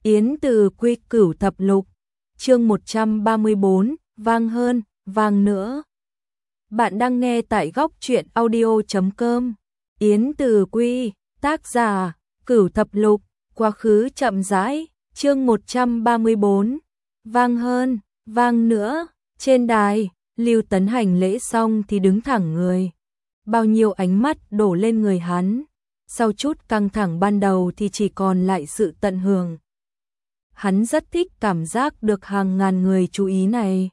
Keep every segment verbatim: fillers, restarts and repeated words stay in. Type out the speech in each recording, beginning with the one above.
Yến Từ Quy Cửu Thập Lục, chương một trăm ba mươi bốn, vang hơn, vang nữa. Bạn đang nghe tại góc truyện audio chấm com. Yến Từ Quy, tác giả, Cửu Thập Lục, quá khứ chậm rãi, chương một trăm ba mươi bốn, vang hơn, vang nữa. Trên đài, Lưu Tấn hành lễ xong thì đứng thẳng người. Bao nhiêu ánh mắt đổ lên người hắn. Sau chút căng thẳng ban đầu thì chỉ còn lại sự tận hưởng. Hắn rất thích cảm giác được hàng ngàn người chú ý này.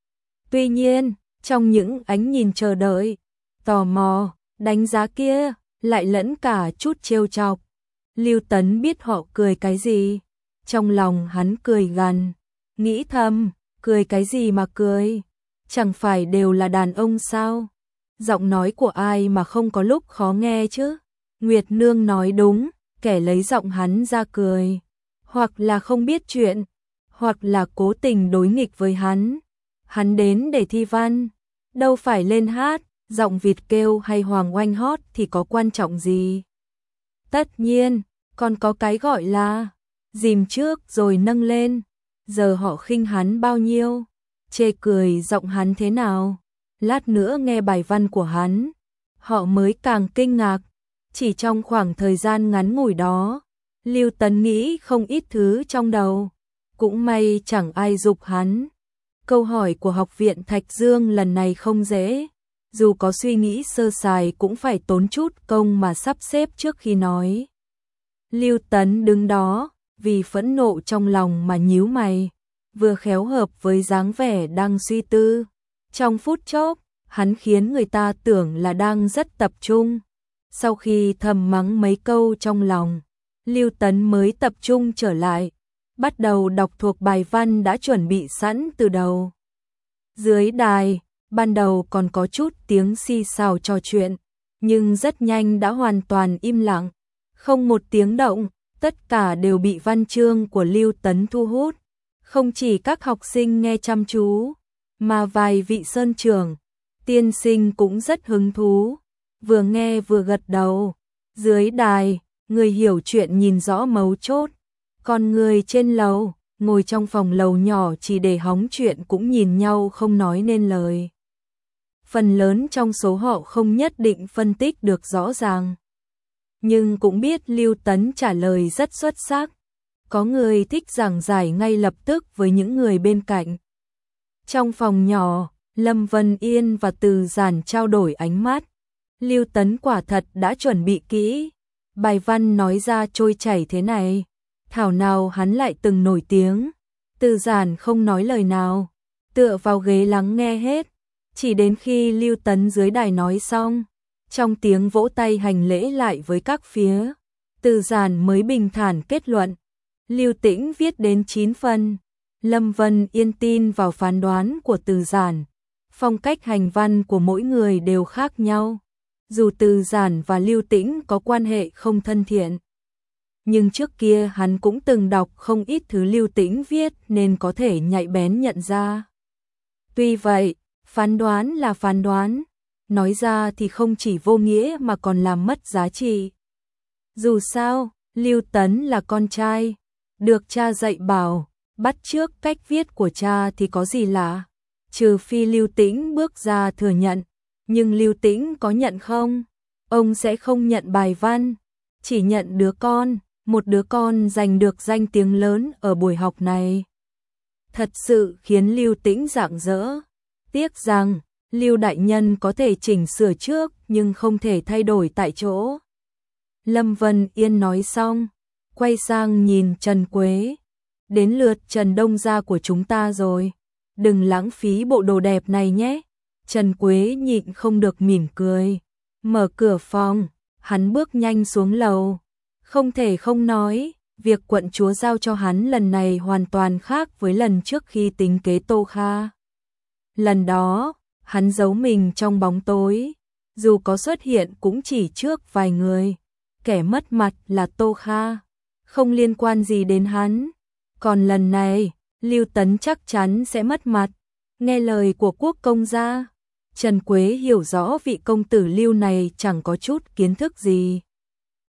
Tuy nhiên, trong những ánh nhìn chờ đợi, tò mò, đánh giá kia, lại lẫn cả chút trêu chọc. Lưu Tấn biết họ cười cái gì. Trong lòng hắn cười gằn, nghĩ thầm, cười cái gì mà cười, chẳng phải đều là đàn ông sao? Giọng nói của ai mà không có lúc khó nghe chứ? Nguyệt Nương nói đúng, kẻ lấy giọng hắn ra cười, hoặc là không biết chuyện, hoặc là cố tình đối nghịch với hắn. Hắn đến để thi văn, đâu phải lên hát, giọng vịt kêu hay hoàng oanh hót thì có quan trọng gì. Tất nhiên, còn có cái gọi là dìm trước rồi nâng lên. Giờ họ khinh hắn bao nhiêu, chê cười giọng hắn thế nào. Lát nữa nghe bài văn của hắn, họ mới càng kinh ngạc. Chỉ trong khoảng thời gian ngắn ngủi đó, Lưu Tấn nghĩ không ít thứ trong đầu. Cũng may chẳng ai giục hắn. Câu hỏi của Học viện Thạch Dương lần này không dễ. Dù có suy nghĩ sơ sài cũng phải tốn chút công mà sắp xếp trước khi nói. Lưu Tấn đứng đó, vì phẫn nộ trong lòng mà nhíu mày, vừa khéo hợp với dáng vẻ đang suy tư. Trong phút chốc, hắn khiến người ta tưởng là đang rất tập trung. Sau khi thầm mắng mấy câu trong lòng, Lưu Tấn mới tập trung trở lại, bắt đầu đọc thuộc bài văn đã chuẩn bị sẵn từ đầu. Dưới đài, ban đầu còn có chút tiếng xì xào trò chuyện, nhưng rất nhanh đã hoàn toàn im lặng, không một tiếng động, tất cả đều bị văn chương của Lưu Tấn thu hút. Không chỉ các học sinh nghe chăm chú, mà vài vị sơn trưởng, tiên sinh cũng rất hứng thú, vừa nghe vừa gật đầu. Dưới đài, người hiểu chuyện nhìn rõ mấu chốt, còn người trên lầu, ngồi trong phòng lầu nhỏ chỉ để hóng chuyện cũng nhìn nhau không nói nên lời. Phần lớn trong số họ không nhất định phân tích được rõ ràng, nhưng cũng biết Lưu Tấn trả lời rất xuất sắc. Có người thích giảng giải ngay lập tức với những người bên cạnh. Trong phòng nhỏ, Lâm Vân Yên và Từ Giản trao đổi ánh mắt. Lưu Tấn quả thật đã chuẩn bị kỹ. Bài văn nói ra trôi chảy thế này, thảo nào hắn lại từng nổi tiếng. Từ Giản không nói lời nào, tựa vào ghế lắng nghe hết. Chỉ đến khi Lưu Tấn dưới đài nói xong, trong tiếng vỗ tay hành lễ lại với các phía, Từ Giản mới bình thản kết luận. Lưu Tĩnh viết đến chín phần. Lâm Vân Yên tin vào phán đoán của Từ Giản. Phong cách hành văn của mỗi người đều khác nhau. Dù Từ Giản và Lưu Tĩnh có quan hệ không thân thiện, nhưng trước kia hắn cũng từng đọc không ít thứ Lưu Tĩnh viết nên có thể nhạy bén nhận ra. Tuy vậy, phán đoán là phán đoán, nói ra thì không chỉ vô nghĩa mà còn làm mất giá trị. Dù sao, Lưu Tấn là con trai, được cha dạy bảo, bắt chước cách viết của cha thì có gì lạ, trừ phi Lưu Tĩnh bước ra thừa nhận. Nhưng Lưu Tĩnh có nhận không? Ông sẽ không nhận bài văn, chỉ nhận đứa con, một đứa con giành được danh tiếng lớn ở buổi học này. Thật sự khiến Lưu Tĩnh rạng rỡ. Tiếc rằng, Lưu đại nhân có thể chỉnh sửa trước nhưng không thể thay đổi tại chỗ. Lâm Vân Yên nói xong, quay sang nhìn Trần Quế. Đến lượt Trần Đông gia của chúng ta rồi, đừng lãng phí bộ đồ đẹp này nhé. Trần Quế nhịn không được mỉm cười, mở cửa phòng, hắn bước nhanh xuống lầu. Không thể không nói, việc quận chúa giao cho hắn lần này hoàn toàn khác với lần trước khi tính kế Tô Kha. Lần đó, hắn giấu mình trong bóng tối, dù có xuất hiện cũng chỉ trước vài người. Kẻ mất mặt là Tô Kha, không liên quan gì đến hắn. Còn lần này, Lưu Tấn chắc chắn sẽ mất mặt, nghe lời của quốc công gia. Trần Quế hiểu rõ vị công tử Lưu này chẳng có chút kiến thức gì.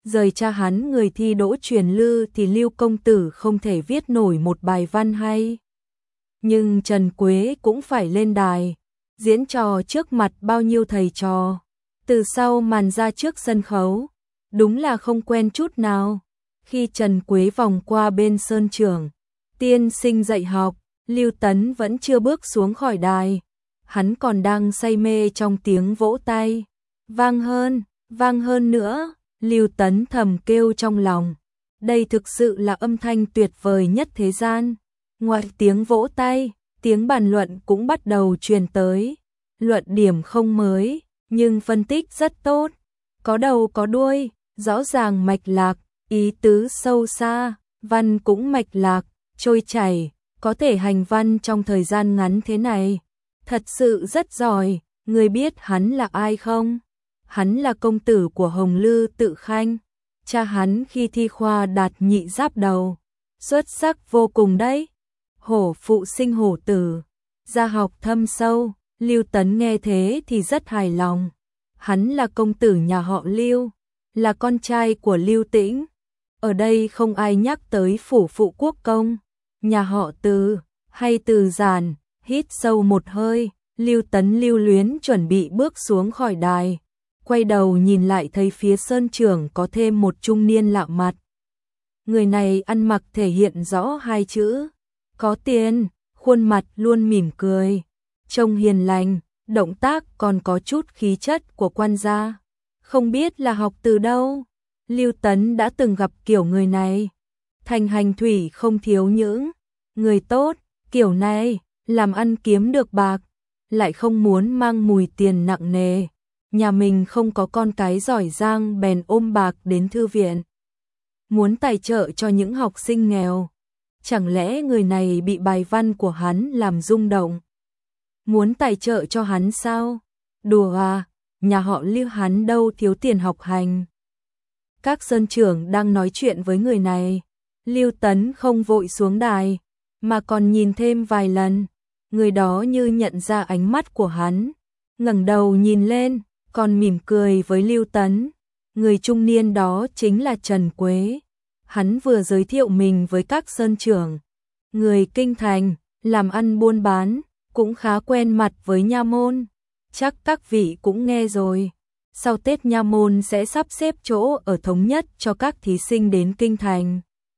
rời cha hắn người thi đỗ truyền lư thì Lưu công tử không thể viết nổi một bài văn hay. Nhưng Trần Quế cũng phải lên đài, diễn trò trước mặt bao nhiêu thầy trò, từ sau màn ra trước sân khấu, đúng là không quen chút nào. Khi Trần Quế vòng qua bên Sơn Trưởng, tiên sinh dạy học, Lưu Tấn vẫn chưa bước xuống khỏi đài, hắn còn đang say mê trong tiếng vỗ tay. Vang hơn, vang hơn nữa, Lưu Tấn thầm kêu trong lòng, đây thực sự là âm thanh tuyệt vời nhất thế gian. Ngoài tiếng vỗ tay, tiếng bàn luận cũng bắt đầu truyền tới. Luận điểm không mới, nhưng phân tích rất tốt, có đầu có đuôi, rõ ràng mạch lạc, ý tứ sâu xa, văn cũng mạch lạc, trôi chảy, có thể hành văn trong thời gian ngắn thế này. Thật sự rất giỏi, người biết hắn là ai không? Hắn là công tử của Hồng Lư Tự Khanh, cha hắn khi thi khoa đạt nhị giáp đầu, xuất sắc vô cùng đấy. Hổ phụ sinh hổ tử, gia học thâm sâu, Lưu Tấn nghe thế thì rất hài lòng. Hắn là công tử nhà họ Lưu, là con trai của Lưu Tĩnh. Ở đây không ai nhắc tới phủ phụ quốc công, nhà họ Từ hay Từ Giản. Hít sâu một hơi, Lưu Tấn lưu luyến chuẩn bị bước xuống khỏi đài, quay đầu nhìn lại thấy phía Sơn Trưởng có thêm một trung niên lạ mặt. Người này ăn mặc thể hiện rõ hai chữ có tiền, khuôn mặt luôn mỉm cười, trông hiền lành, động tác còn có chút khí chất của quan gia. Không biết là học từ đâu, Lưu Tấn đã từng gặp kiểu người này. Thành hành thủy không thiếu những người tốt, kiểu này làm ăn kiếm được bạc, lại không muốn mang mùi tiền nặng nề. Nhà mình không có con cái giỏi giang bèn ôm bạc đến thư viện, muốn tài trợ cho những học sinh nghèo. Chẳng lẽ người này bị bài văn của hắn làm rung động, muốn tài trợ cho hắn sao? Đùa à, nhà họ Lưu hắn đâu thiếu tiền học hành. Các sơn trưởng đang nói chuyện với người này, Lưu Tấn không vội xuống đài, mà còn nhìn thêm vài lần. Người đó như nhận ra ánh mắt của hắn, ngẩng đầu nhìn lên, còn mỉm cười với Lưu Tấn. Người trung niên đó chính là Trần Quế. Hắn vừa giới thiệu mình với các sơn trưởng, người kinh thành, làm ăn buôn bán, cũng khá quen mặt với nha môn. Chắc các vị cũng nghe rồi, sau Tết nha môn sẽ sắp xếp chỗ ở thống nhất cho các thí sinh đến kinh thành.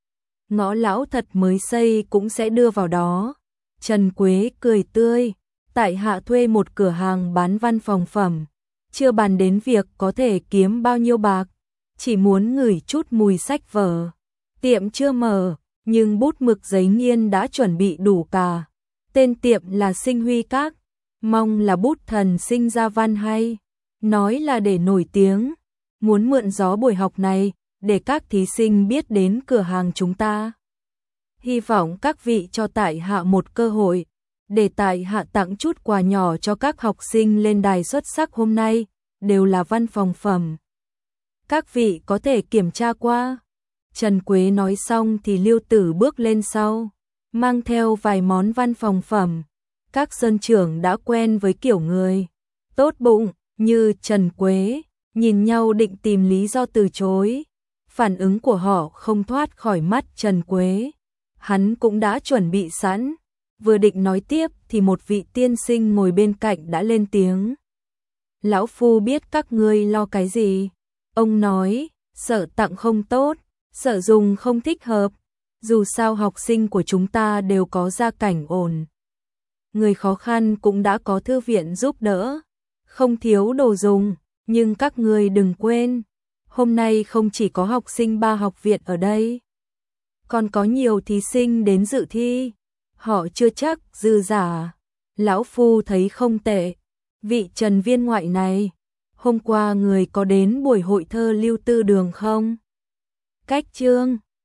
Ngõ lão thật mới xây cũng sẽ đưa vào đó. Trần Quế cười tươi, tại hạ thuê một cửa hàng bán văn phòng phẩm, chưa bàn đến việc có thể kiếm bao nhiêu bạc, chỉ muốn ngửi chút mùi sách vở. Tiệm chưa mở, nhưng bút mực giấy nghiên đã chuẩn bị đủ cả. Tên tiệm là Sinh Huy Các, mong là bút thần sinh ra văn hay, nói là để nổi tiếng. Muốn mượn gió buổi học này, để các thí sinh biết đến cửa hàng chúng ta. Hy vọng các vị cho tại hạ một cơ hội, để tại hạ tặng chút quà nhỏ cho các học sinh lên đài xuất sắc hôm nay, đều là văn phòng phẩm. Các vị có thể kiểm tra qua. Trần Quế nói xong thì Lưu Tử bước lên sau, mang theo vài món văn phòng phẩm. Các sơn trưởng đã quen với kiểu người tốt bụng như Trần Quế, nhìn nhau định tìm lý do từ chối. Phản ứng của họ không thoát khỏi mắt Trần Quế. Hắn cũng đã chuẩn bị sẵn, vừa định nói tiếp thì một vị tiên sinh ngồi bên cạnh đã lên tiếng. Lão phu biết các ngươi lo cái gì. Ông nói, sợ tặng không tốt, sợ dùng không thích hợp. Dù sao học sinh của chúng ta đều có gia cảnh ổn. Người khó khăn cũng đã có thư viện giúp đỡ, không thiếu đồ dùng. Nhưng các ngươi đừng quên, hôm nay không chỉ có học sinh ba học viện ở đây, còn có nhiều thí sinh đến dự thi. Họ chưa chắc dư giả. Lão phu thấy không tệ. Vị Trần viên ngoại này, hôm qua người có đến buổi hội thơ Lưu Tư Đường không? Cách chương